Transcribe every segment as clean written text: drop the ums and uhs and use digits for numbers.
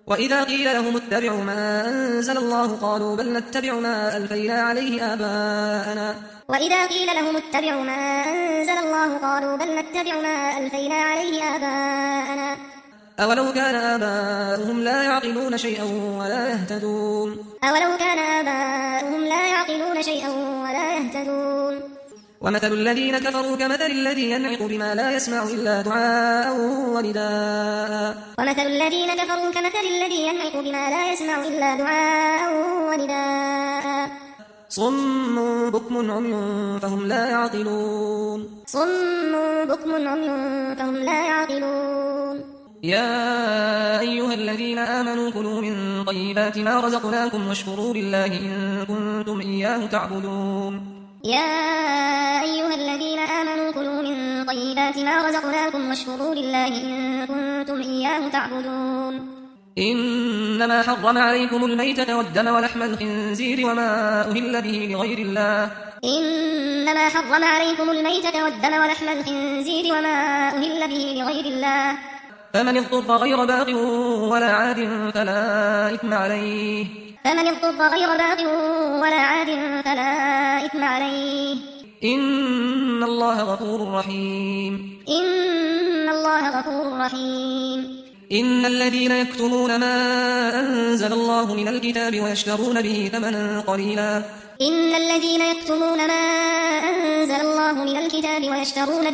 وإذا قيل لهم اتبعوا ما أنزل الله قالوا بل نتبع ما ألفينا عليه آباءنا. وإذا قيل لهم اتبعوا ما أنزل الله قالوا بل نتبع ما ألفينا عليه آباءنا. أولو كان آباؤهم لا يعقلون شيئا ولا يهتدون. أولو كان آباؤهم لا يعقلون شيئا ولا يهتدون. ومثل الذين كفروا كمثل الذي ينعق بما لا يسمع إلا دعاء ونداء. ومثل الذين كفروا كمثل الذي ينعق بما لا يسمع إلا دعاء ونداء. صم بكم عمي فهم لا يعقلون. صم بكم عمي فهم لا يعقلون. يا أيها الذين آمنوا كلوا من طيبات ما رزقناكم واشكروا لله إن كنتم إياه تعبدون. يا أيها الذين آمنوا كلوا من طيبات ما رزقناكم واشكروا لله إن كنتم إياه تعبدون. إنما حرم عليكم الميتة والدم ولحم الخنزير وما أهل به لغير الله. إنما حرم عليكم الميتة والدم ولحم الخنزير وما أهل به لغير الله. فمن اضطر غير باغ ولا عاد فلا إثم عليه. فمن اضطر غير باغ ولا عاد فلا إثم عليه. إن الله غفور رحيم. إن الله غفور رحيم. إن الذين يكتمون ما أنزل الله من الكتاب ويشترون به ثمنا قليلا. إن الذين يكتمون ما أنزل الله من الكتاب ويشترون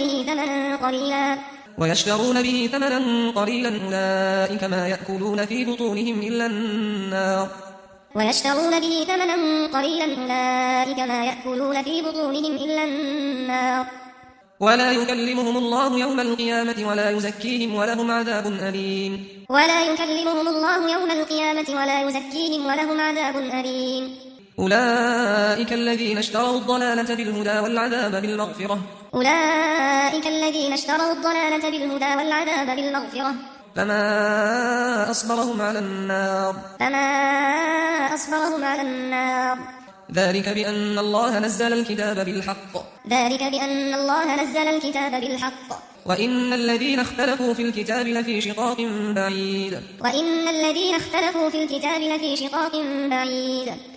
به ثمنا قليلا أولئك ما يأكلون في بطونهم إلا النار. ويشترون به ثمنا قليلا أولئك ما يأكلون في بطونهم إلا النار. ولا يكلمهم الله يوم القيامة ولا يزكيهم ولهم عذاب أليم. ولا يكلمهم الله يوم القيامة ولا يزكيهم ولهم عذاب أليم. أولئك الذين اشتروا الضلالة بالهدى والعذاب بالمغفرة. أولئك الذين اشتروا الضلالة بالهدى والعذاب بالمغفرة. فما أصبرهم على النار. ذلك بأن الله نزل الكتاب بالحق. وإن الذين اختلفوا في الكتاب لفي شقاق بعيد.